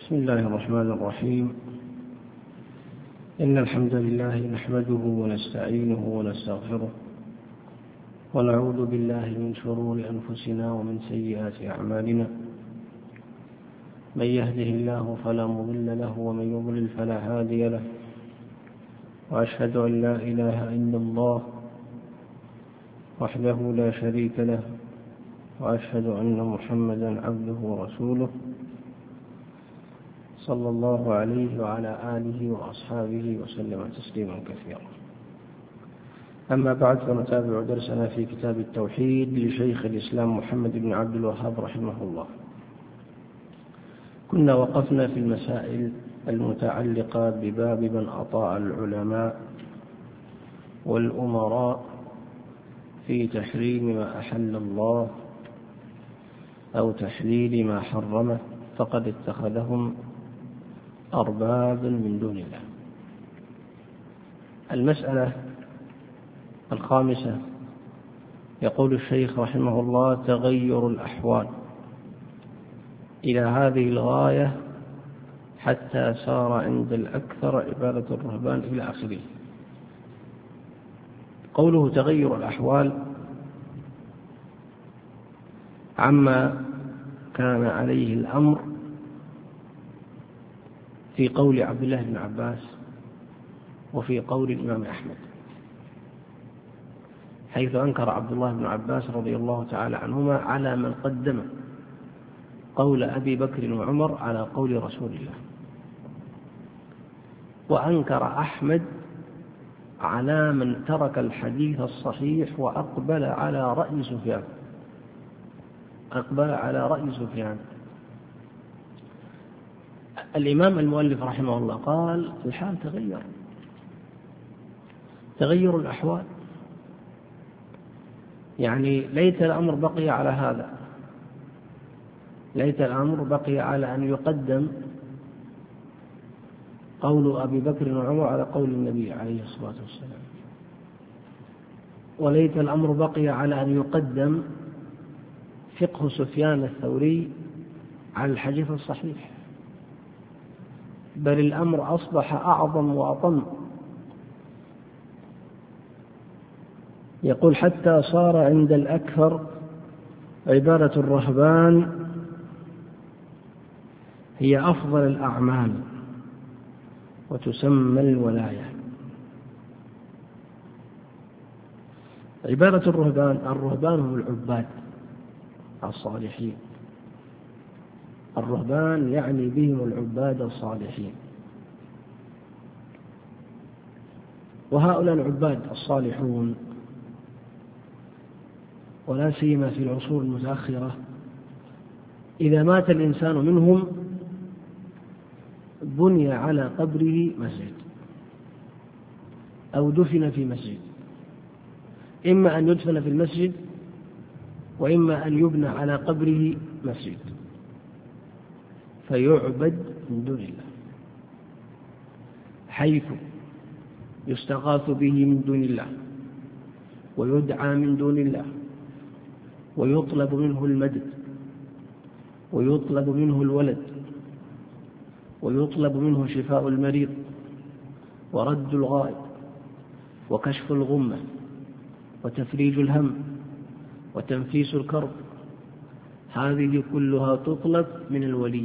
بسم الله الرحمن الرحيم. إن الحمد لله نحمده ونستعينه ونستغفره ونعوذ بالله من شرور أنفسنا ومن سيئات أعمالنا. من يهده الله فلا مضل له ومن يضلل فلا هادي له، وأشهد أن لا إله إلا الله وحده لا شريك له، وأشهد أن محمدا عبده ورسوله صلى الله عليه وعلى آله وأصحابه وسلم تسليما كثيرا. أما بعد، فنتابع درسنا في كتاب التوحيد لشيخ الإسلام محمد بن عبد الوهاب رحمه الله. كنا وقفنا في المسائل المتعلقة بباب من أطاع العلماء والأمراء في تحريم ما أحل الله أو تحليل ما حرمه، فقد اتخذهم أربابا من دون الله. المسألة الخامسة، يقول الشيخ رحمه الله: تغير الأحوال إلى هذه الغاية حتى صار عند الأكثر عبادة الرهبان إلى آخره. قوله تغير الأحوال عما كان عليه الأمر في قول عبد الله بن عباس وفي قول الإمام أحمد، حيث أنكر عبد الله بن عباس رضي الله تعالى عنهما على من قدم قول أبي بكر وعمر على قول رسول الله، وأنكر أحمد على من ترك الحديث الصحيح وأقبل على رأي سفيان. الإمام المؤلف رحمه الله قال: الحال تغير الأحوال، يعني ليت الأمر بقي على هذا، ليت الأمر بقي على أن يقدم قول أبي بكر وعمر على قول النبي عليه الصلاة والسلام، وليت الأمر بقي على أن يقدم فقه سفيان الثوري على الحديث الصحيح، بل الأمر أصبح أعظم وأطم. يقول: حتى صار عند الأكثر عبادة الرهبان هي أفضل الأعمال وتسمى الولاية. عبادة الرهبان هم العباد الصالحين. الرهبان يعني بهم العباد الصالحين، وهؤلاء العباد الصالحون، ولا سيما في العصور المتأخرة، إذا مات الإنسان منهم بني على قبره مسجد أو دفن في مسجد، إما أن يدفن في المسجد وإما أن يبنى على قبره مسجد فيعبد من دون الله، حيث يستغاث به من دون الله ويدعى من دون الله ويطلب منه المدد ويطلب منه الولد ويطلب منه شفاء المريض ورد الغائب وكشف الغمة وتفريج الهم وتنفيس الكرب. هذه كلها تطلب من الولي،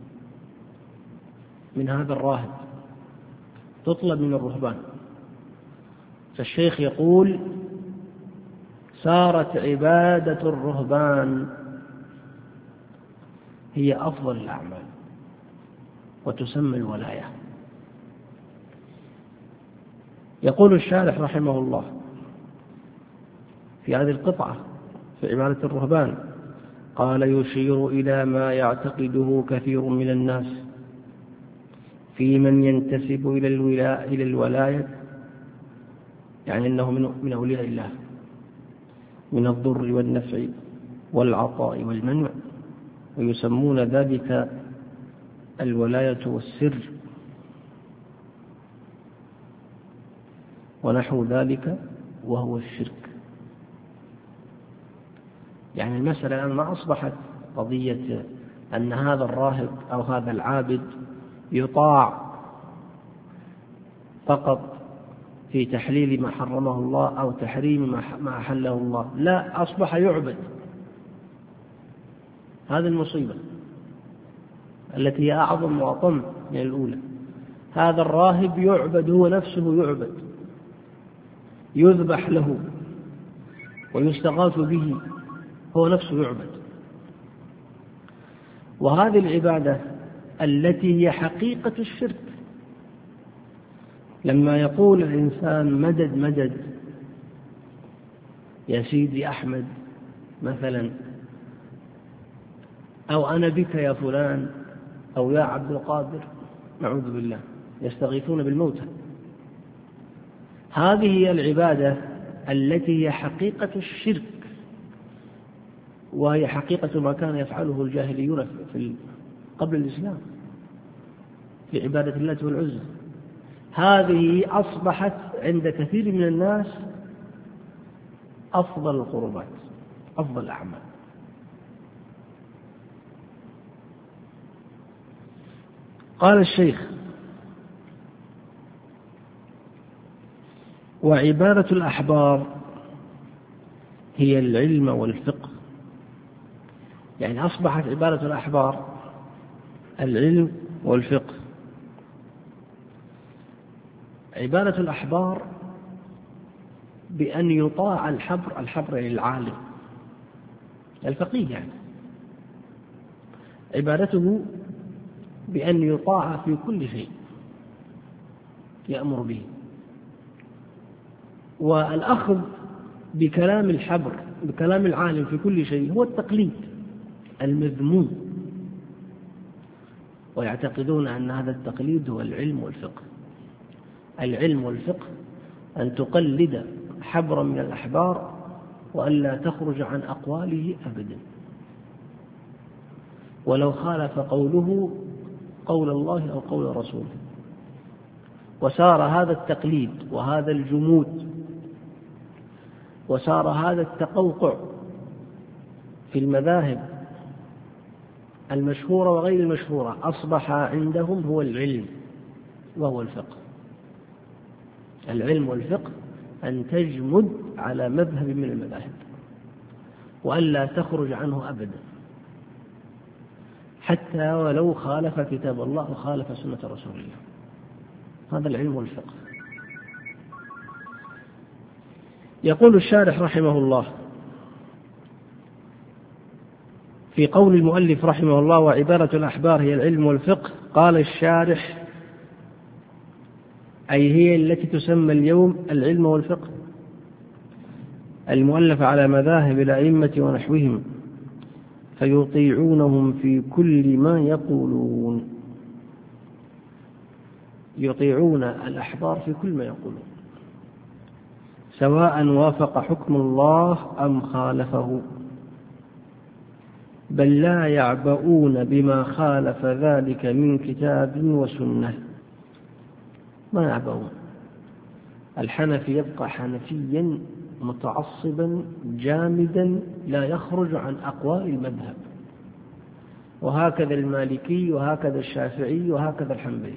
من هذا الراهب، تطلب من الرهبان. فالشيخ يقول: صارت عبادة الرهبان هي أفضل الأعمال وتسمى الولاية. يقول الشارح رحمه الله في هذه القطعة في عبادة الرهبان، قال: يشير إلى ما يعتقده كثير من الناس في من ينتسب إلى الولاية، يعني أنه من أولياء الله، من الضر والنفع والعطاء والمنع، ويسمون ذلك الولاية والسر ونحو ذلك، وهو الشرك. يعني المسألة الآن ما أصبحت قضية أن هذا الراهب أو هذا العابد يطاع فقط في تحليل ما حرمه الله أو تحريم ما أحله الله، لا، أصبح يعبد. هذه المصيبة التي هي أعظم وأطم من الأولى. هذا الراهب يعبد، هو نفسه يعبد، يذبح له ويستغاث به، هو نفسه يعبد. وهذه العبادة التي هي حقيقة الشرك، لما يقول الإنسان مدد مدد يا سيدي أحمد مثلا، أو أنا بك يا فلان، أو يا عبد القادر، نعوذ بالله، يستغيثون بالموتى. هذه هي العبادة التي هي حقيقة الشرك، وهي حقيقة ما كان يفعله الجاهليون قبل الإسلام في عبادة الله والعزى. هذه أصبحت عند كثير من الناس أفضل القربات، أفضل الأعمال. قال الشيخ: وعبادة الأحبار هي العلم والفقه. يعني أصبحت عبادة الأحبار العلم والفقه. عبادة الأحبار بأن يطاع الحبر يعني العالم الفقيه، يعني عبادته بأن يطاع في كل شيء يأمر به. والأخذ بكلام الحبر، بكلام العالم في كل شيء، هو التقليد المذموم، ويعتقدون أن هذا التقليد هو العلم والفقه. العلم والفقه أن تقلد حبرا من الأحبار وألا تخرج عن أقواله أبدا، ولو خالف قوله قول الله أو قول رسوله. وصار هذا التقليد وهذا الجمود وصار هذا التقوقع في المذاهب المشهورة وغير المشهورة أصبح عندهم هو العلم وهو الفقه. العلم والفقه أن تجمد على مذهب من المذاهب وألا تخرج عنه أبدا، حتى ولو خالف كتاب الله وخالف سنة رسول الله. هذا العلم والفقه. يقول الشارح رحمه الله في قول المؤلف رحمه الله: وعبادة الأحبار هي العلم والفقه. قال الشارح: أي هي التي تسمى اليوم العلم والفقه، المؤلفة على مذاهب الأئمة ونحوهم، فيطيعونهم في كل ما يقولون. يطيعون الأحبار في كل ما يقولون، سواء وافق حكم الله أم خالفه، بل لا يعبؤون بما خالف ذلك من كتاب وسنة. ما يعبؤون. الحنفي يبقى حنفيا متعصبا جامدا لا يخرج عن أقوال المذهب، وهكذا المالكي وهكذا الشافعي وهكذا الحنبلي.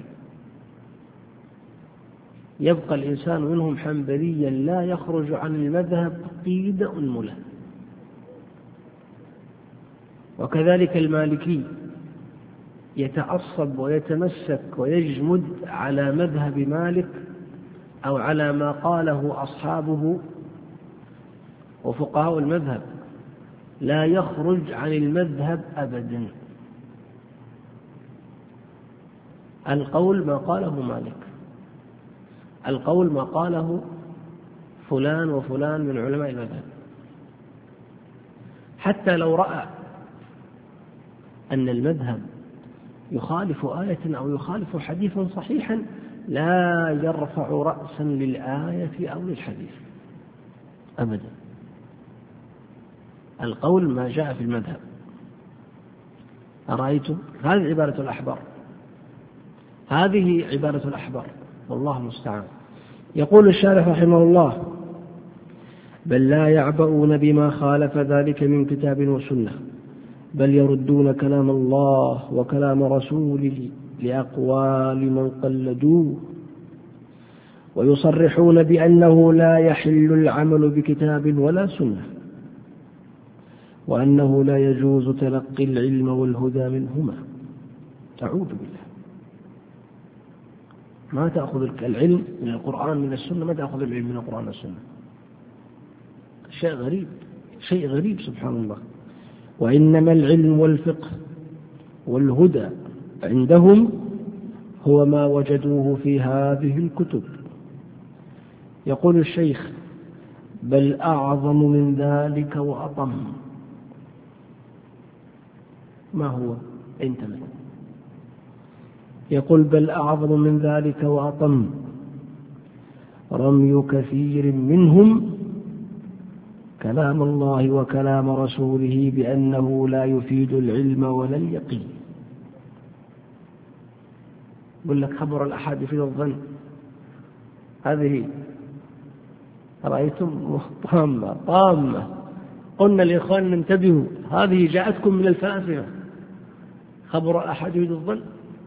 يبقى الإنسان منهم حنبليا لا يخرج عن المذهب قيد أنملة. وكذلك المالكي يتعصب ويتمسك ويجمد على مذهب مالك أو على ما قاله أصحابه وفقهاء المذهب، لا يخرج عن المذهب أبدا. القول ما قاله مالك، القول ما قاله فلان وفلان من علماء المذهب. حتى لو رأى أن المذهب يخالف آية أو يخالف حديثا صحيحا، لا يرفع رأسا للآية أو للحديث أبدا. القول ما جاء في المذهب. أرأيتم؟ هذه عبارة الأحبار، هذه عبارة الأحبار، والله المستعان. يقول الشارح رحمه الله: بل لا يعبؤون بما خالف ذلك من كتاب وسنة، بل يردون كلام الله وكلام رسوله لأقوال من قلدوه، ويصرحون بأنه لا يحل العمل بكتاب ولا سنة، وأنه لا يجوز تلقي العلم والهدى منهما. أعوذ بالله. ما تأخذ العلم من القرآن من السنة، ما تأخذ العلم من القرآن والسنة. شيء غريب، شيء غريب سبحان الله. وإنما العلم والفقه والهدى عندهم هو ما وجدوه في هذه الكتب. يقول الشيخ: بل أعظم من ذلك وأطم. ما هو؟ انتبه. يقول: بل أعظم من ذلك وأطم رمي كثير منهم كلام الله وكلام رسوله بأنه لا يفيد العلم ولا اليقين. يقول لك: خبر الأحد يفيد الظن. هذه رأيتم طامة. قلنا لإخواننا انتبهوا، هذه جاءتكم من الفلاسفة. خبر الأحد يفيد الظن،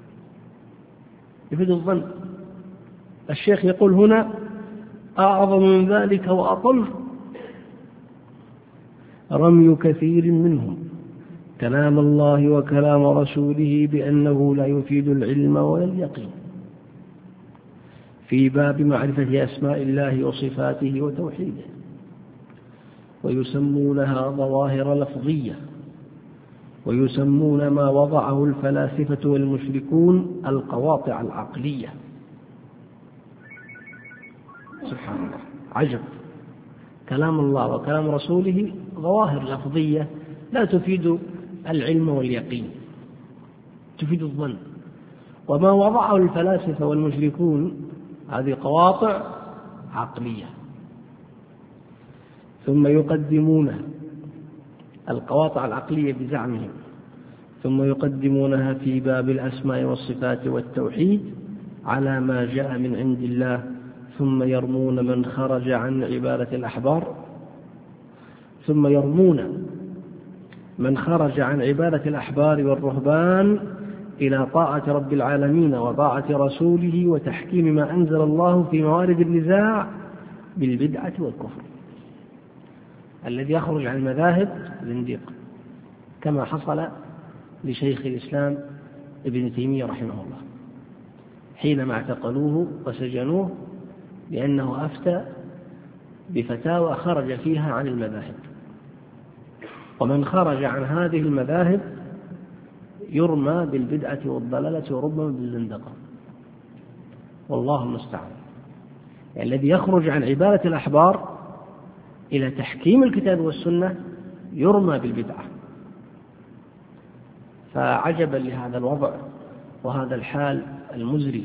يفيد الظن. الشيخ يقول هنا: أعظم من ذلك وأطل رمي كثير منهم كلام الله وكلام رسوله بأنه لا يفيد العلم ولا اليقين في باب معرفة أسماء الله وصفاته وتوحيده، ويسمونها ظواهر لفظية، ويسمون ما وضعه الفلاسفة والمشركون القواطع العقلية. سبحان الله، عجب. كلام الله وكلام رسوله ظواهر لفظية لا تفيد العلم واليقين، تفيد الظن. وما وضعه الفلاسفة والمشركون هذه قواطع عقلية. ثم يقدمون القواطع العقلية بزعمهم، ثم يقدمونها في باب الأسماء والصفات والتوحيد على ما جاء من عند الله، ثم يرمون من خرج عن عبادة الأحبار، ثم يرمون من خرج عن عبادة الأحبار والرهبان إلى طاعة رب العالمين وطاعة رسوله وتحكيم ما أنزل الله في موارد النزاع بالبدعة والكفر. الذي يخرج عن المذاهب زنديق، كما حصل لشيخ الإسلام ابن تيمية رحمه الله حينما اعتقلوه وسجنوه لأنه أفتى بفتاوى خرج فيها عن المذاهب. ومن خرج عن هذه المذاهب يرمى بالبدعة والضلالة وربما بالزندقة، والله المستعان. يعني الذي يخرج عن عبادة الأحبار إلى تحكيم الكتاب والسنة يرمى بالبدعة. فعجبا لهذا الوضع وهذا الحال المزري.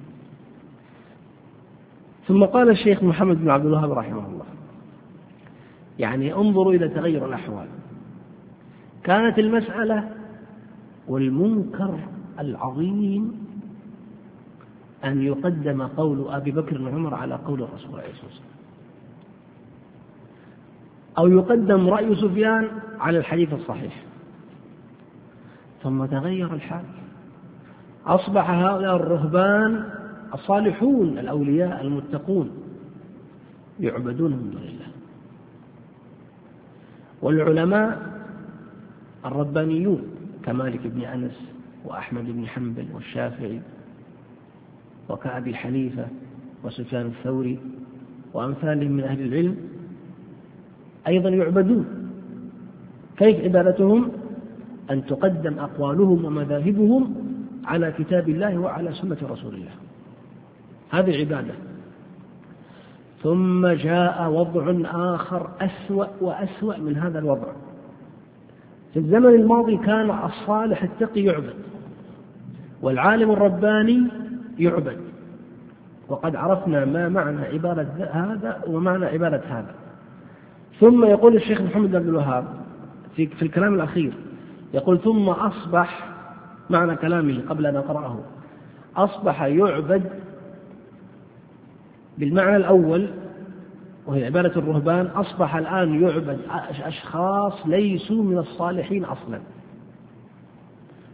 ثم قال الشيخ محمد بن عبد الوهاب رحمه الله: يعني انظروا إلى تغير الأحوال. كانت المسألة والمنكر العظيم أن يقدم قول أبي بكر وعمر على قول الرسول عليه الصلاة والسلام، أو يقدم رأي سفيان على الحديث الصحيح. ثم تغير الحال، أصبح هؤلاء الرهبان الصالحون الأولياء المتقون يعبدون من دون الله، والعلماء الربانيون كمالك بن أنس وأحمد بن حنبل والشافعي وكأبي حنيفة وسفيان الثوري وأمثالهم من أهل العلم أيضا يعبدون. كيف عبادتهم؟ أن تقدم أقوالهم ومذاهبهم على كتاب الله وعلى سنة رسول الله، هذه عبادة. ثم جاء وضع آخر أسوأ وأسوأ من هذا الوضع. في الزمن الماضي كان الصالح التقي يعبد، والعالم الرباني يعبد، وقد عرفنا ما معنى عبادة هذا ومعنى عبادة هذا. ثم يقول الشيخ محمد بن عبد الوهاب في الكلام الأخير، يقول: ثم أصبح، معنى كلامه قبل أن أقرأه، أصبح يعبد بالمعنى الأول وهي عبادة الرهبان، أصبح الآن يعبد أشخاص ليسوا من الصالحين أصلا،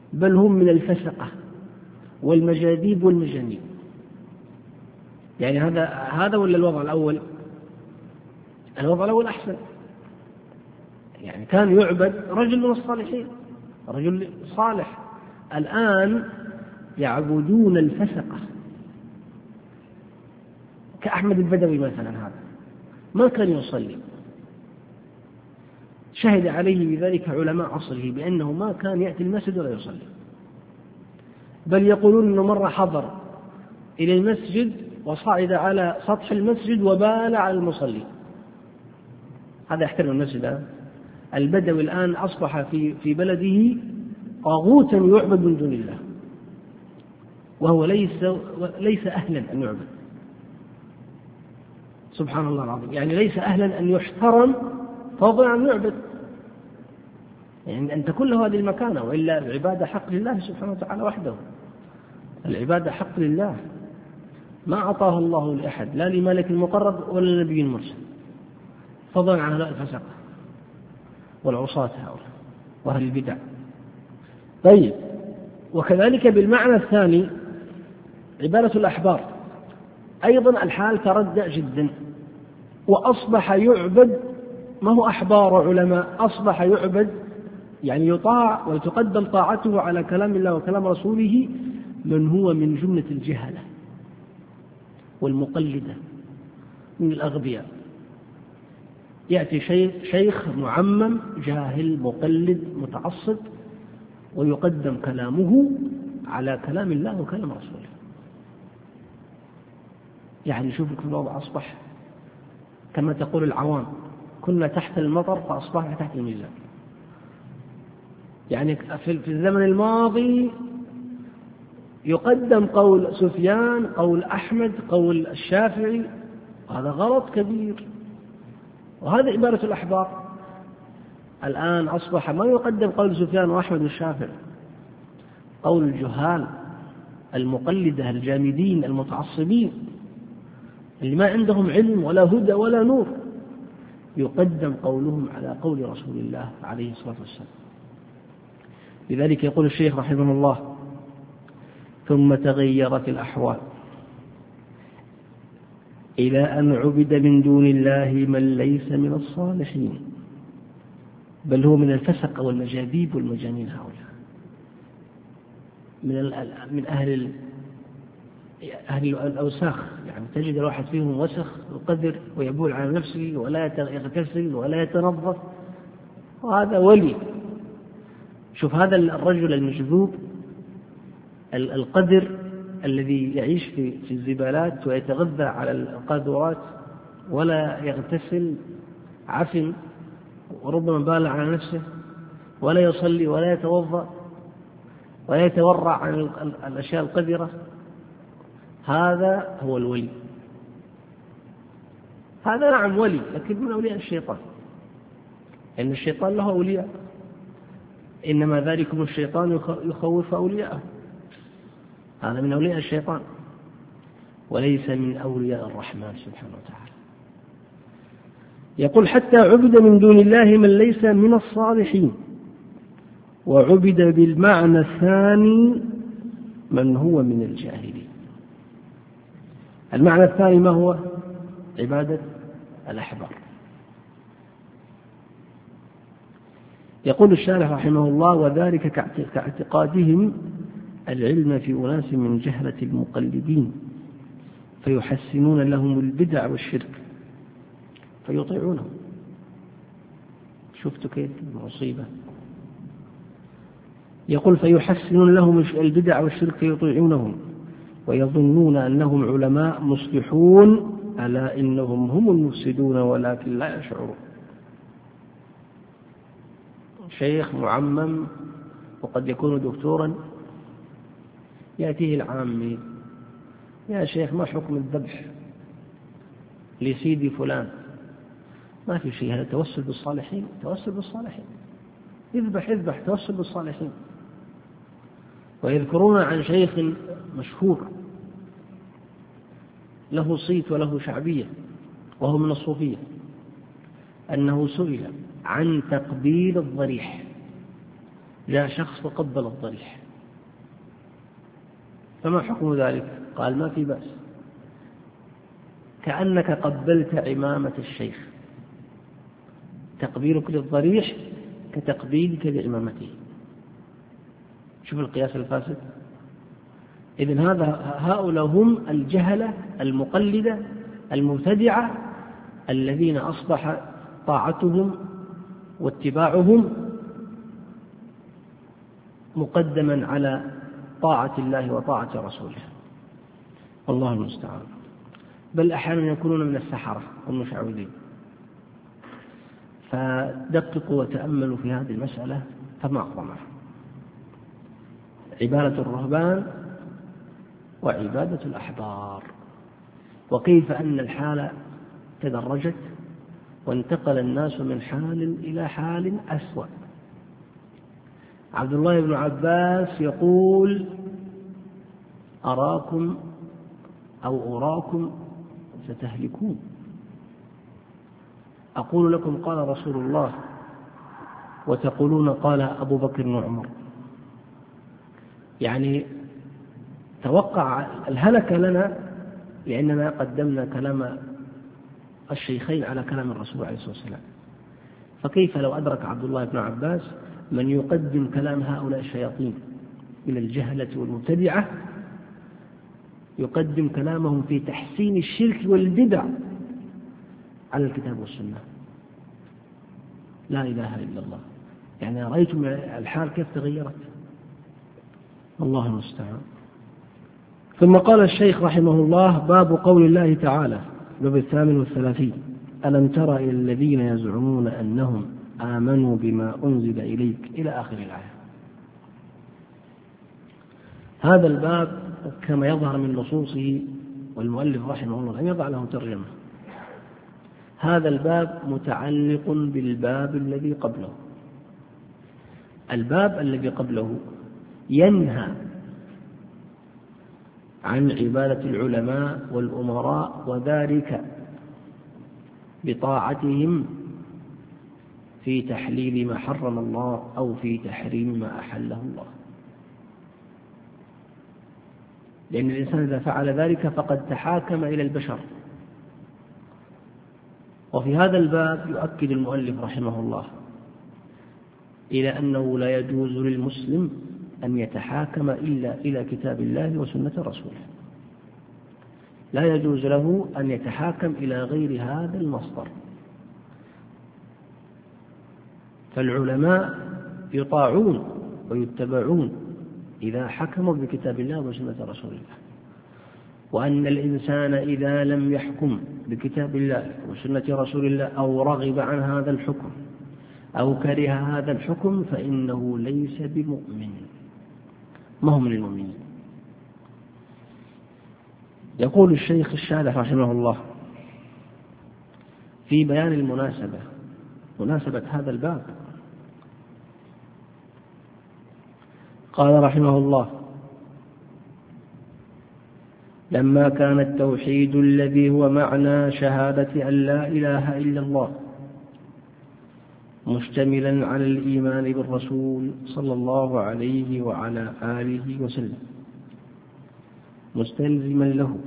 بل هم من الفسقة والمجاذيب والمجانين. يعني هذا ولا الوضع الأول؟ الوضع الأول أحسن. يعني كان يعبد رجل من الصالحين، رجل صالح، الآن يعبدون الفسقة كأحمد البدوي مثلا. هذا ما كان يصلي، شهد عليه بذلك علماء عصره بأنه ما كان يأتي المسجد ولا يصلي، بل يقولون أنه مرة حضر إلى المسجد وصعد على سطح المسجد وبال على المصلي. هذا يحترم المسجد. البدوي الآن أصبح في بلده طاغوتا يعبد من دون الله، وهو ليس أهلا أن يعبد. سبحان الله العظيم، يعني ليس أهلا أن يحترم فضلا عن يعبد، يعني أن تكون له هذه المكانة، وإلا العبادة حق لله سبحانه وتعالى وحده. العبادة حق لله، ما أعطاه الله لأحد، لا لملك المقرب ولا لنبي المرسل، فضلا عن هؤلاء الفسقة والعصاة هؤلاء وأهل البدع. طيب، وكذلك بالمعنى الثاني عبادة الأحبار أيضا الحال تردى جدا، وأصبح يعبد، ما هو أحبار علماء، أصبح يعبد يعني يطاع وتقدم طاعته على كلام الله وكلام رسوله من هو من جملة الجهلة والمقلدة من الأغبياء. يأتي شيخ معمم جاهل مقلد متعصب ويقدم كلامه على كلام الله وكلام رسوله. يعني شوف الوضع أصبح كما تقول العوام: كنا تحت المطر فأصبحنا تحت الميزان. يعني في الزمن الماضي يقدم قول سفيان، قول أحمد، قول الشافعي، هذا غلط كبير، وهذا عبارة الأحبار. الآن أصبح ما يقدم قول سفيان وأحمد والشافعي، قول الجهال المقلدة الجامدين المتعصبين اللي ما عندهم علم ولا هدى ولا نور، يقدم قولهم على قول رسول الله عليه الصلاة والسلام. لذلك يقول الشيخ رحمه الله: ثم تغيرت الأحوال إلى أن عبد من دون الله من ليس من الصالحين، بل هو من الفسق والمجاذيب والمجانين. هؤلاء من أهل الأوساخ، يعني تجد الواحد فيهم وسخ وقذر ويبول على نفسه ولا يغتسل ولا يتنظف، وهذا ولي. شوف هذا الرجل المجذوب القذر الذي يعيش في الزبالات ويتغذى على القاذورات ولا يغتسل، عفن وربما بال على نفسه، ولا يصلي ولا يتوضأ ولا يتورع عن الأشياء القذرة، هذا هو الولي. هذا نعم ولي، لكن من أولياء الشيطان، لأن الشيطان له أولياء، إنما ذلكم الشيطان يخوف أولياءه. هذا من أولياء الشيطان وليس من أولياء الرحمن سبحانه وتعالى. يقول: حتى عبد من دون الله من ليس من الصالحين، وعبد بالمعنى الثاني من هو من الجاهلين. المعنى الثاني ما هو؟ عبادة الأحبار. يقول الشارح رحمه الله: وذلك كاعتقادهم العلم في أناس من جهلة المقلدين، فيحسنون لهم البدع والشرك فيطيعونهم. شفتوا كيف المصيبة؟ يقول: فيحسنون لهم البدع والشرك فيطيعونهم ويظنون أنهم علماء مصلحون، ألا إنهم هم المفسدون ولكن لا يشعرون. شيخ معمم وقد يكون دكتورا، يأتيه العامي: يا شيخ ما حكم الذبح لسيدي فلان؟ ما في شيء، هذا توسل بالصالحين. توسل بالصالحين، اذبح توسل بالصالحين. ويذكرون عن شيخ مشهور له صيت وله شعبية وهو من الصوفية، أنه سئل عن تقبيل الضريح جاء شخص وقبل الضريح، فما حكم ذلك؟ قال ما في بأس، كأنك قبلت عمامة الشيخ، تقبيلك للضريح كتقبيلك لعمامته. شوف القياس الفاسد. إذن هؤلاء هم الجهلة المقلدة المبتدعة الذين أصبح طاعتهم واتباعهم مقدما على طاعة الله وطاعة رسوله، والله المستعان. بل أحيانا يكونون من السحرة والمشعوذين. فدققوا وتأملوا في هذه المسألة فما أعظمها. عبادة الرهبان وعبادة الأحبار، وكيف أن الحالة تدرجت وانتقل الناس من حال إلى حال أسوأ. عبد الله بن عباس يقول أراكم ستهلكون، أقول لكم قال رسول الله وتقولون قال أبو بكر وعمر. يعني توقع الهلك لنا لأننا قدمنا كلام الشيخين على كلام الرسول عليه الصلاة والسلام. فكيف لو أدرك عبد الله بن عباس من يقدم كلام هؤلاء الشياطين من الجهلة والمبتدعة، يقدم كلامهم في تحسين الشرك والبدع على الكتاب والسنة. لا إله إلا الله. يعني رأيتم الحال كيف تغيرت، الله المستعان. ثم قال الشيخ رحمه الله: باب قول الله تعالى، باب 38: ألم تر إلى الذين يزعمون أنهم آمنوا بما أنزل إليك، إلى آخر الآية. هذا الباب كما يظهر من نصوصه، والمؤلف رحمه الله لم يضع له ترجمة، هذا الباب متعلق بالباب الذي قبله. الباب الذي قبله ينهى عن عبادة العلماء والأمراء، وذلك بطاعتهم في تحليل ما حرم الله أو في تحريم ما أحله الله، لأن الإنسان إذا فعل ذلك فقد تحاكم إلى البشر. وفي هذا الباب يؤكد المؤلف رحمه الله إلى أنه لا يجوز للمسلم أن يتحاكم إلا إلى كتاب الله وسنة رسوله، لا يجوز له أن يتحاكم إلى غير هذا المصدر. فالعلماء يطاعون ويتبعون إذا حكموا بكتاب الله وسنة رسول الله، وأن الإنسان إذا لم يحكم بكتاب الله وسنة رسول الله أو رغب عن هذا الحكم أو كره هذا الحكم فإنه ليس بمؤمن، ما هو من المؤمنين. يقول الشيخ الشارح رحمه الله في بيان مناسبة هذا الباب، قال رحمه الله: لما كان التوحيد الذي هو معنى شهادة أن لا إله إلا الله مشتملا على الإيمان بالرسول صلى الله عليه وعلى آله وسلم مستلزما له،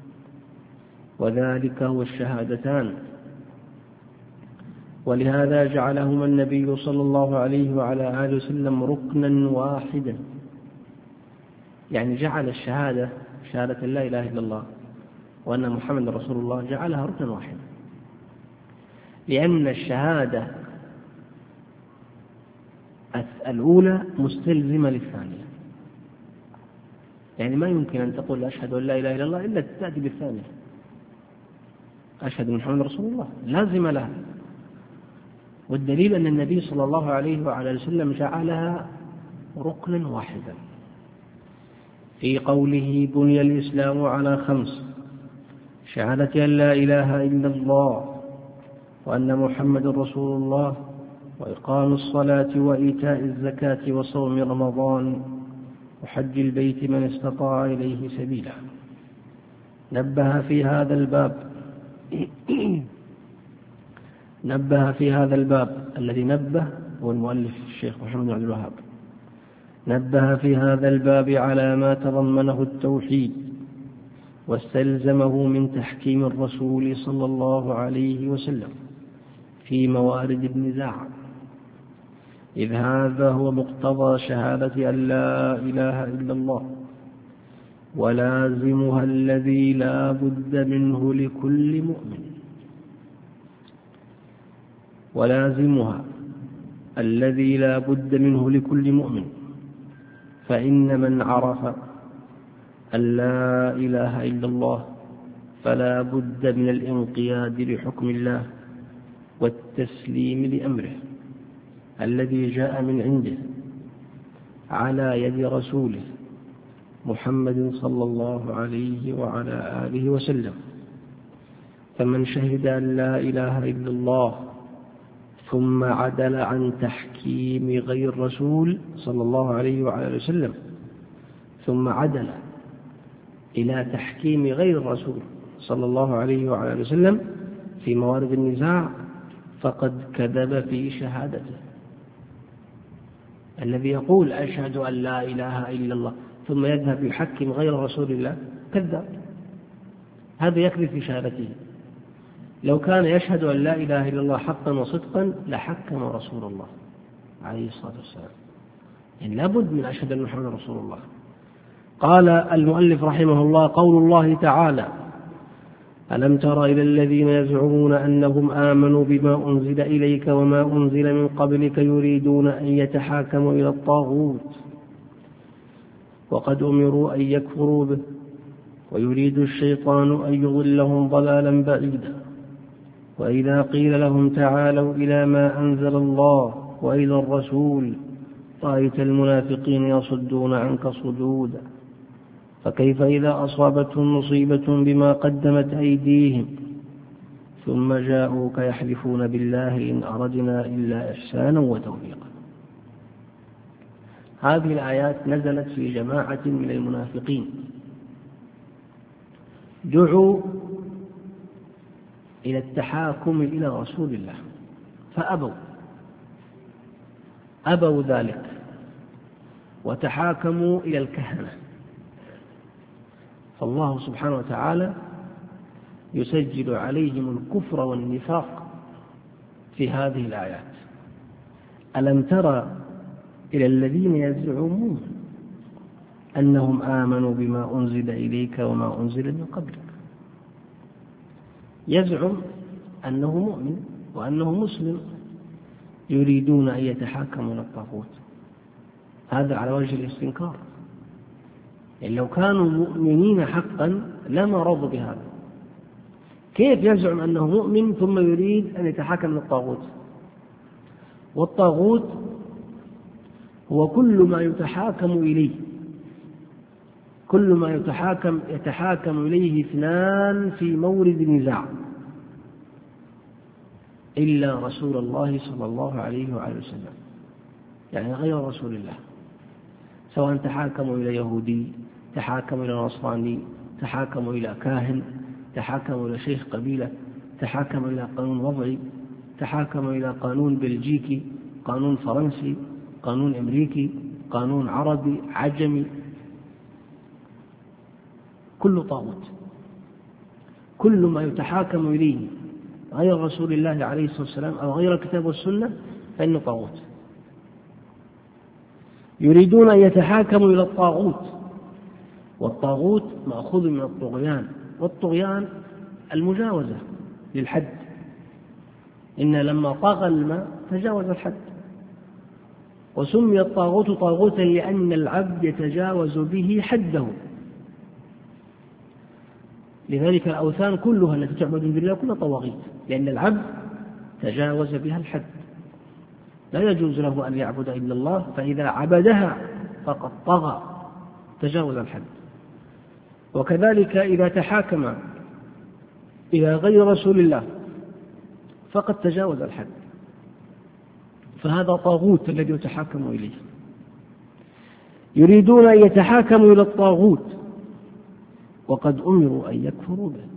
وذلك هو الشهادتان، ولهذا جعلهما النبي صلى الله عليه وعلى آله وسلم ركنا واحدا. يعني جعل شهادة لا إله إلا الله وأن محمد رسول الله جعلها ركنا واحدا، لأن الشهادة الأولى مستلزمة للثانية. يعني ما يمكن أن تقول أشهد أن لا إله إلا الله إلا تأتي بالثانية، أشهد أن محمد رسول الله لازم لها. والدليل أن النبي صلى الله عليه وعلى وسلم جعلها ركنا واحدا في قوله: بني الإسلام على 5: شهادة أن لا إله إلا الله وأن محمد رسول الله وإقام الصلاة وإيتاء الزكاة وصوم رمضان وحج البيت من استطاع إليه سبيلا. نبه في هذا الباب الذي نبه هو المؤلف الشيخ محمد بن عبد الوهاب، نبه في هذا الباب على ما تضمنه التوحيد واستلزمه من تحكيم الرسول صلى الله عليه وسلم في موارد النزاع، إذ هذا هو مقتضى شهادة أن لا إله إلا الله، ولازمها الذي لا بد منه لكل مؤمن، ولازمها الذي لا بد منه لكل مؤمن. فإن من عرف أن لا إله إلا الله فلا بد من الانقياد لحكم الله والتسليم لأمره الذي جاء من عنده على يد رسوله محمد صلى الله عليه وعلى آله وسلم. فمن شهد أن لا إله إلا الله ثم عدل عن تحكيم غير الرسول صلى الله عليه وعلى آله وسلم، ثم عدل إلى تحكيم غير الرسول صلى الله عليه وعلى آله وسلم في موارد النزاع، فقد كذب في شهادته. الذي يقول أشهد أن لا إله إلا الله ثم يذهب يحكم غير رسول الله كذب، هذا يكذب في شهادته. لو كان يشهد أن لا إله إلا الله حقا وصدقا لحكم رسول الله عليه الصلاة والسلام، يعني لابد من أشهد أن محمد رسول الله. قال المؤلف رحمه الله: قول الله تعالى: ألم تر إلى الذين يزعمون أنهم آمنوا بما أنزل إليك وما أنزل من قبلك يريدون أن يتحاكموا إلى الطاغوت وقد أمروا أن يكفروا به ويريد الشيطان أن يضلهم ضلالا بعيدا. وإذا قيل لهم تعالوا إلى ما أنزل الله وإلى الرسول رأيت المنافقين يصدون عنك صدودا. فكيف إذا أصابتهم مصيبة بما قدمت أيديهم ثم جاءوك يحلفون بالله إن أردنا إلا إحسانا وتوفيقا. هذه الآيات نزلت في جماعة من المنافقين دعوا إلى التحاكم إلى رسول الله فأبوا ذلك وتحاكموا إلى الكهنة. فالله سبحانه وتعالى يسجل عليهم الكفر والنفاق في هذه الآيات. ألم ترى إلى الذين يزعمون أنهم آمنوا بما أنزل إليك وما أنزل من قبلك، يزعم أنه مؤمن وأنه مسلم، يريدون أن يتحاكموا إلى الطاغوت. هذا على وجه الاستنكار، يعني لو كانوا مؤمنين حقا لما رضوا بهذا. كيف يزعم أنه مؤمن ثم يريد أن يتحاكم للطاغوت؟ والطاغوت هو كل ما يتحاكم إليه، كل ما يتحاكم إليه اثنان في مورد نزاع إلا رسول الله صلى الله عليه وآله وسلم، يعني غير رسول الله، سواء تحاكموا إلى يهودي، تحاكموا إلى نصراني، تحاكموا إلى كاهن، تحاكموا إلى شيخ قبيلة، تحاكموا إلى قانون وضعي، تحاكموا إلى قانون بلجيكي، قانون فرنسي، قانون أمريكي، قانون عربي عجمي، كل طاغوت. كل ما يتحاكم إليه غير رسول الله عليه الصلاة والسلام أو غير الكتاب والسنة فإنه طاغوت. يريدون أن يتحاكموا إلى الطاغوت، والطاغوت مأخوذ من الطغيان، والطغيان المجاوزة للحد. إن لما طغى الماء تجاوز الحد. وسمي الطاغوت طاغوتا لأن العبد يتجاوز به حده. لذلك الأوثان كلها التي تعبد من الله كلها طواغيت، لأن العبد تجاوز بها الحد، لا يجوز له أن يعبد إلا الله، فإذا عبدها فقد طغى تجاوز الحد. وكذلك إذا تحاكم إلى غير رسول الله فقد تجاوز الحد، فهذا طاغوت الذي يتحاكم إليه. يريدون أن يتحاكموا إلى الطاغوت وقد أمروا أن يكفروا به،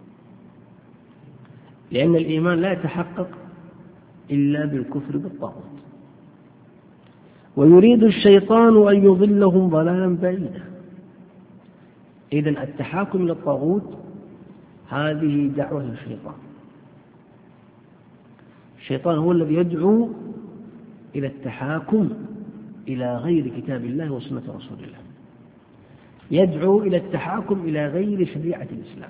لأن الإيمان لا يتحقق إلا بالكفر بالطاغوت. ويريد الشيطان أن يضلهم ضلالا بعيدا. إذن التحاكم إلى الطاغوت هذه دعوة الشيطان. الشيطان هو الذي يدعو إلى التحاكم إلى غير كتاب الله وسنة رسول الله، يدعو إلى التحاكم إلى غير شريعة الإسلام،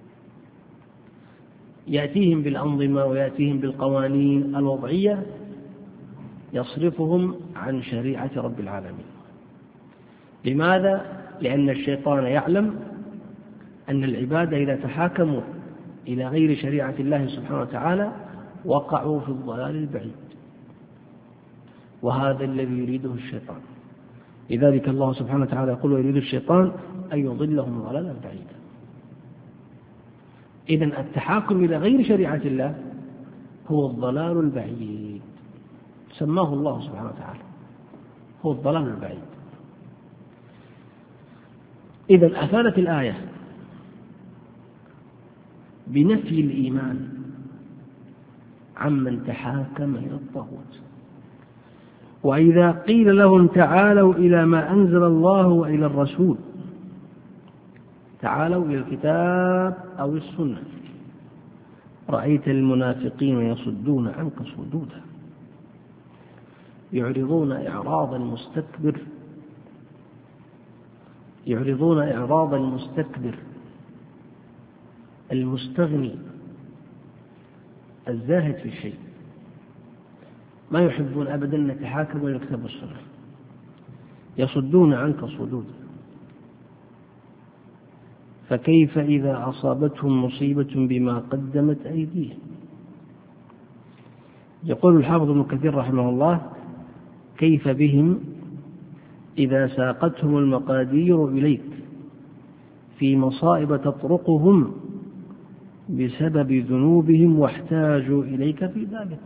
يأتيهم بالأنظمة ويأتيهم بالقوانين الوضعية يصرفهم عن شريعة رب العالمين. لماذا؟ لأن الشيطان يعلم أن العباد إذا تحاكموا إلى غير شريعة الله سبحانه وتعالى وقعوا في الضلال البعيد، وهذا الذي يريده الشيطان. لذلك الله سبحانه وتعالى يقول: ويريد الشيطان أن يضلهم ضلالا بعيدا. إذن التحاكم إلى غير شريعة الله هو الضلال البعيد، سماه الله سبحانه وتعالى هو الضلال البعيد. إذن أفادت الآية بنفي الإيمان عمن تحاكم إلى الطاغوت. وإذا قيل لهم تعالوا إلى ما أنزل الله وإلى الرسول، تعالوا إلى الكتاب أو السنة، رأيت المنافقين يصدون عنك صدودا يعرضون إعراض المستكبر المستغني الزاهد في الشيء، ما يحبون أبدا أن يتحاكموا إلى الكتاب والسنة، يصدون عنك صدودا. فكيف إذا أصابتهم مصيبة بما قدمت أيديهم؟ يقول الحافظ ابن كثير رحمه الله: كيف بهم إذا ساقتهم المقادير إليك في مصائب تطرقهم بسبب ذنوبهم واحتاجوا إليك في ذلك.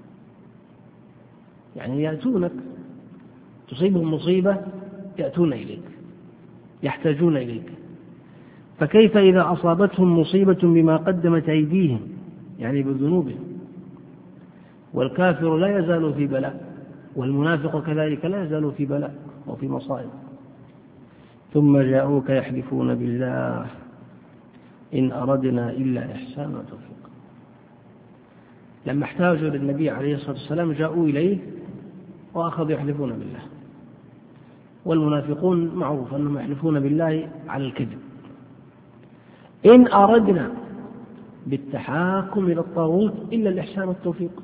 يعني يأتونك، تصيبهم مصيبة يأتون إليك، يحتاجون إليك. فكيف إذا أصابتهم مصيبة بما قدمت أيديهم، يعني بذنوبهم؟ والكافر لا يزال في بلاء، والمنافق كذلك لا يزال في بلاء وفي مصائب. ثم جاءوك يحلفون بالله إن أردنا إلا إحسانا وتوفيقا. لما احتاجوا للنبي عليه الصلاة والسلام جاءوا إليه وأخذوا يحلفون بالله. والمنافقون معروف أنهم يحلفون بالله على الكذب. إن أردنا بالتحاكم إلى الطاغوت إلا الإحسان والتوفيق،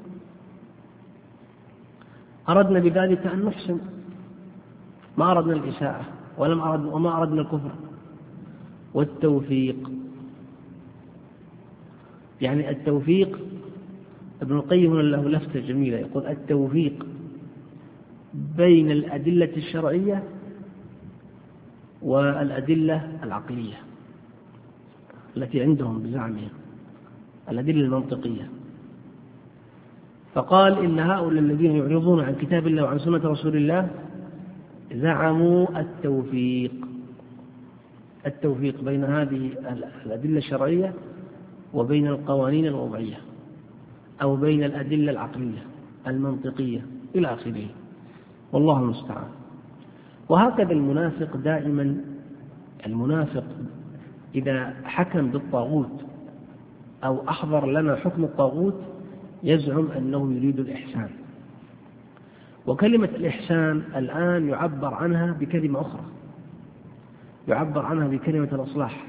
أردنا بذلك أن نحسن، ما أردنا الإساءة وما أردنا الكفر. والتوفيق، يعني التوفيق، ابن القيم له لفتة جميلة يقول: التوفيق بين الأدلة الشرعية والأدلة العقلية التي عندهم بزعمهم، الأدلة المنطقية. فقال: إن هؤلاء الذين يعرضون عن كتاب الله وعن سنة رسول الله زعموا التوفيق بين هذه الأدلة الشرعية وبين القوانين الوضعية، أو بين الأدلة العقلية المنطقية إلى آخره، والله المستعان. وهكذا المنافق دائما، المنافق إذا حكم بالطاغوت أو أحضر لنا حكم الطاغوت يزعم أنه يريد الإحسان. وكلمة الإحسان الآن يعبر عنها بكلمة أخرى، يعبر عنها بكلمة الإصلاح.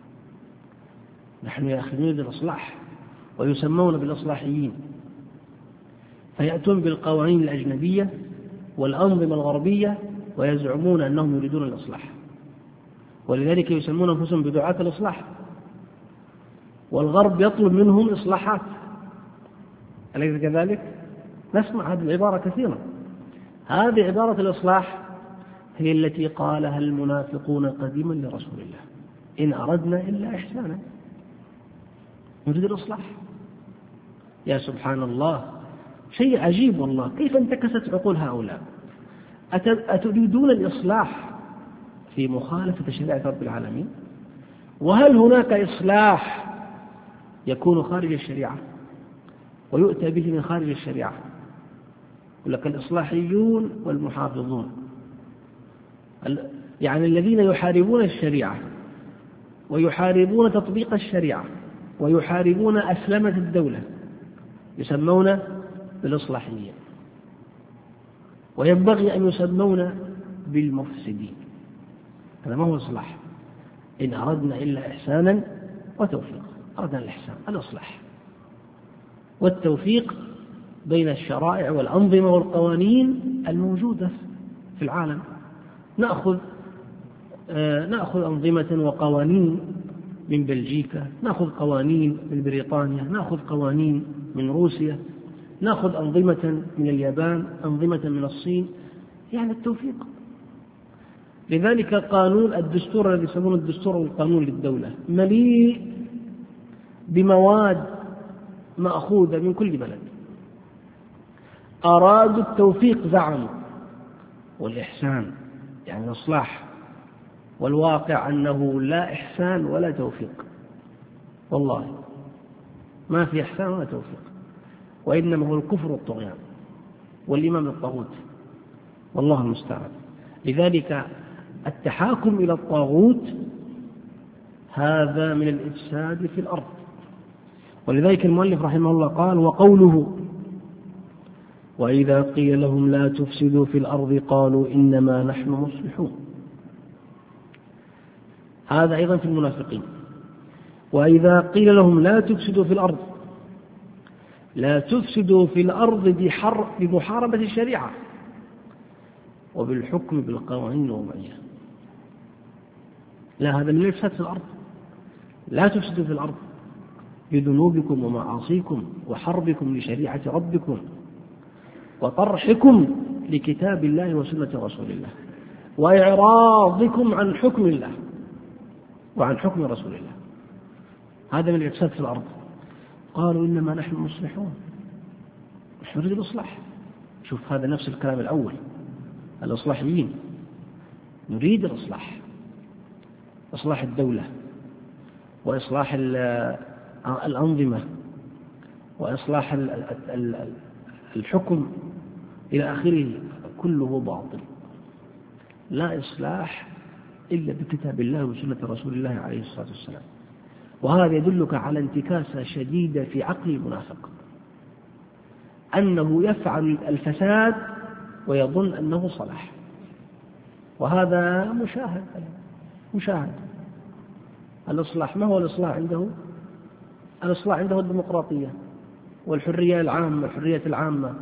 نحن يا أخي نريد الإصلاح، ويسمون بالإصلاحيين، فيأتون بالقوانين الأجنبية والأنظمة الغربية ويزعمون أنهم يريدون الإصلاح، ولذلك يسمون أنفسهم بدعاة الإصلاح، والغرب يطلب منهم إصلاحات. أليس كذلك؟ نسمع هذه العبارة كثيرا. هذه عبارة الإصلاح هي التي قالها المنافقون قديما لرسول الله: إن أردنا إلا إحسانا، نريد الإصلاح. يا سبحان الله، شيء عجيب والله، كيف انتكست عقول هؤلاء. أتريدون الإصلاح في مخالفة شريعة رب العالمين؟ وهل هناك إصلاح يكون خارج الشريعة ويؤتى به من خارج الشريعة؟ يقول لك الإصلاحيون والمحافظون، يعني الذين يحاربون الشريعة ويحاربون تطبيق الشريعة ويحاربون أسلمة الدولة يسمون بالإصلاحيين، وينبغي أن يسمون بالمفسدين. هذا ما هو إصلاح. إن أردنا إلا إحسانا وتوفيق، أردنا الإحسان الإصلاح والتوفيق بين الشرائع والأنظمة والقوانين الموجودة في العالم. نأخذ أنظمة وقوانين من بلجيكا، نأخذ قوانين من بريطانيا، نأخذ قوانين من روسيا، نأخذ أنظمة من اليابان، أنظمة من الصين، يعني التوفيق. لذلك قانون الدستور الذي يسمونه الدستور والقانون للدولة مليء بمواد مأخوذة من كل بلد. أرادوا التوفيق زعموا، والإحسان يعني الإصلاح، والواقع أنه لا إحسان ولا توفيق، والله ما في إحسان ولا توفيق، وإنما هو الكفر والطغيان والإيمان بالطاغوت، والله المستعان. لذلك التحاكم إلى الطاغوت هذا من الإفساد في الأرض. ولذلك المؤلف رحمه الله قال: وقوله وإذا قيل لهم لا تفسدوا في الأرض قالوا إنما نحن مصلحون، هذا أيضا في المنافقين. وإذا قيل لهم لا تفسدوا في الأرض، لا تفسدوا في الأرض بمحاربة الشريعة وبالحكم بالقوانين الوضعية، لا، هذا من الإفساد في الأرض. لا تفسدوا في الأرض بذنوبكم ومعاصيكم وحربكم لشريعة ربكم وطرحكم لكتاب الله وسنة رسول الله وإعراضكم عن حكم الله وعن حكم رسول الله، هذا من الإفساد في الأرض. قالوا إنما نحن مصلحون، نحن نريد الإصلاح. شوف، هذا نفس الكلام الأول، الإصلاحيين نريد الإصلاح، إصلاح الدولة وإصلاح الأنظمة وإصلاح الحكم إلى آخره، كله باطل، لا إصلاح إلا بكتاب الله وسنة رسول الله عليه الصلاة والسلام. وهذا يدلك على انتكاسة شديدة في عقل المنافق، أنه يفعل الفساد ويظن أنه صلاح، وهذا مشاهد. الإصلاح ما هو الإصلاح عنده؟ الإصلاح عنده الديمقراطية والحرية العامة، الحرية العامة،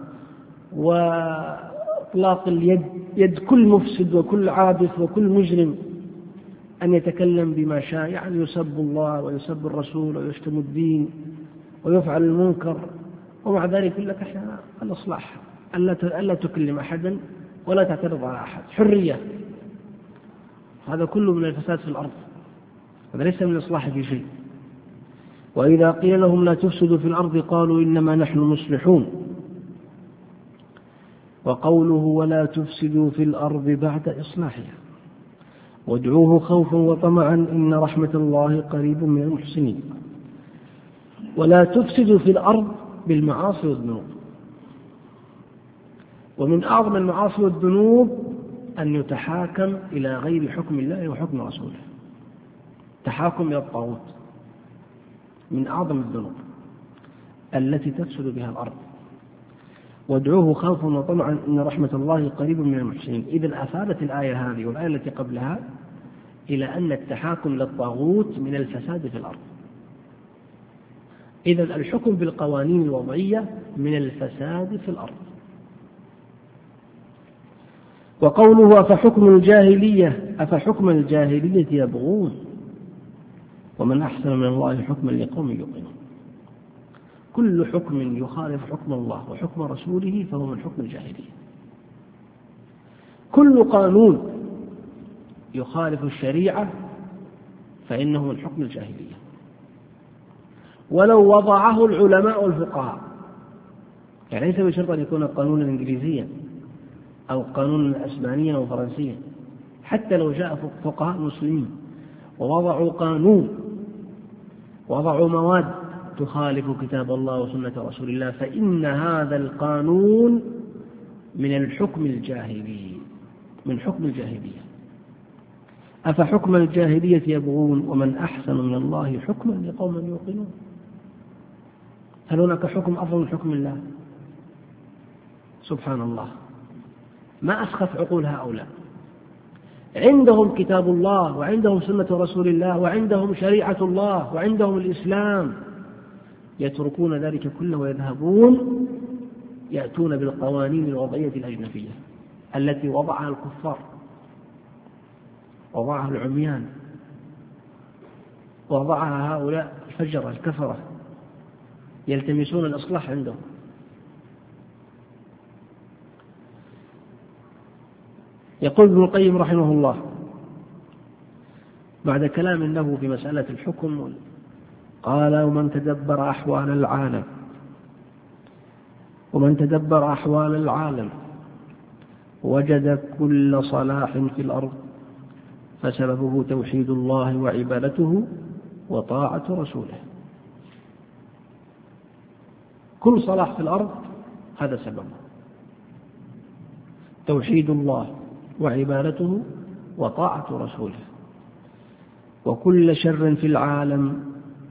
وإطلاق يد كل مفسد وكل عابث وكل مجرم أن يتكلم بما شاء، يعني يسب الله ويسب الرسول ويشتم الدين ويفعل المنكر، ومع ذلك يقول لك احنا الإصلاح ألا تكلم أحدا ولا تعترض على أحد، حرية. هذا كله من الفساد في الأرض، هذا ليس من الإصلاح في شيء. وإذا قيل لهم لا تفسدوا في الأرض قالوا إنما نحن مصلحون. وقوله ولا تفسدوا في الأرض بعد إصلاحها وادعوه خوفا وطمعا إن رحمة الله قريب من المحسنين. ولا تفسدوا في الأرض بالمعاصي والذنوب، ومن أعظم المعاصي والذنوب أن يتحاكم إلى غير حكم الله وحكم رسوله، تحاكم إلى الطاغوت من أعظم الذنوب التي تفسد بها الأرض. وادعوه خوفا وطمعا إن رحمة الله قريب من المحسنين. إذن أفادت الآية هذه والآية التي قبلها إلى أن التحاكم للطاغوت من الفساد في الأرض. إذن الحكم بالقوانين الوضعية من الفساد في الأرض. وقوله أفحكم الجاهلية يبغون ومن أحسن من الله حكما لقوم يوقنون. كل حكم يخالف حكم الله وحكم رسوله فهو من حكم الجاهلية. كل قانون يخالف الشريعة فإنه من حكم الجاهلية، ولو وضعه العلماء والفقهاء. يعني ليس بشرط أن يكون قانونا إنجليزيا أو قانونا أسبانيا أو فرنسيا، حتى لو جاء فقهاء مسلمين ووضعوا قانون، وضعوا مواد تخالف كتاب الله وسنة رسول الله، فإن هذا القانون من الحكم الجاهلي، من حكم الجاهلية. أفحكم الجاهلية يبغون ومن أحسن من الله حكما لقوم يوقنون. هل هناك حكم أفضل من حكم الله؟ سبحان الله، ما أسخف عقول هؤلاء. عندهم كتاب الله وعندهم سنة رسول الله وعندهم شريعة الله وعندهم الإسلام، يتركون ذلك كله ويذهبون يأتون بالقوانين الوضعية الأجنبية التي وضعها الكفار، وضعها العميان، وضعها هؤلاء الفجرة الكفرة يلتمسون الإصلاح عندهم. يقول ابن القيم رحمه الله بعد كلام له في مسألة الحكم، قال: ومن تدبر أحوال العالم وجد كل صلاح في الأرض فسببه توحيد الله وعبادته وطاعة رسوله. كل صلاح في الأرض هذا سببه توحيد الله وعبادته وطاعة رسوله. وكل شر في العالم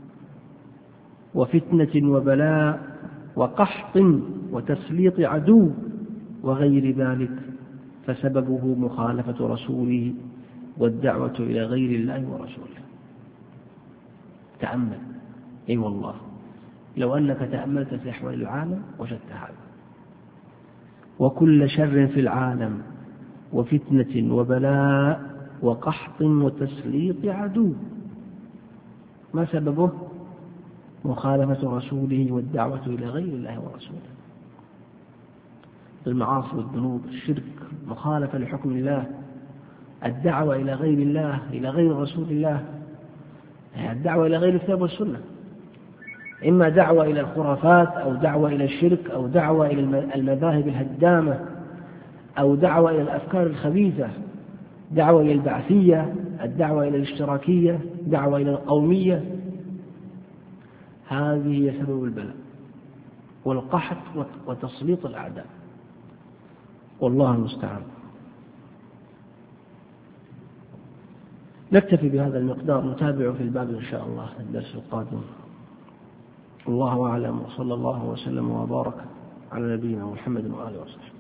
وفتنة وبلاء وقحط وتسليط عدو وغير ذلك فسببه مخالفة رسوله والدعوة إلى غير الله ورسوله. تأمل، أي والله لو أنك تأملت في أحوال العالم وجدت هذا. وكل شر في العالم وفتنة وبلاء وقحط وتسليط عدو، ما سببه؟ مخالفة رسوله والدعوة إلى غير الله ورسوله. المعاصي والذنوب، الشرك، مخالفة لحكم الله، الدعوة إلى غير الله، إلى غير رسول الله، الدعوة إلى غير الكتاب والسنة، إما دعوة إلى الخرافات أو دعوة إلى الشرك أو دعوة إلى المذاهب الهدامة أو دعوة إلى الأفكار الخبيثة، دعوة إلى البعثية، الدعوة إلى الاشتراكية، دعوة إلى القومية. هذه هي سبب البلاء والقحط وتسليط الأعداء، والله المستعان. نكتفي بهذا المقدار، نتابع في الباب إن شاء الله الدرس القادم. الله أعلم، وصلى الله وسلم وبارك على نبينا محمد وآله وصحبه.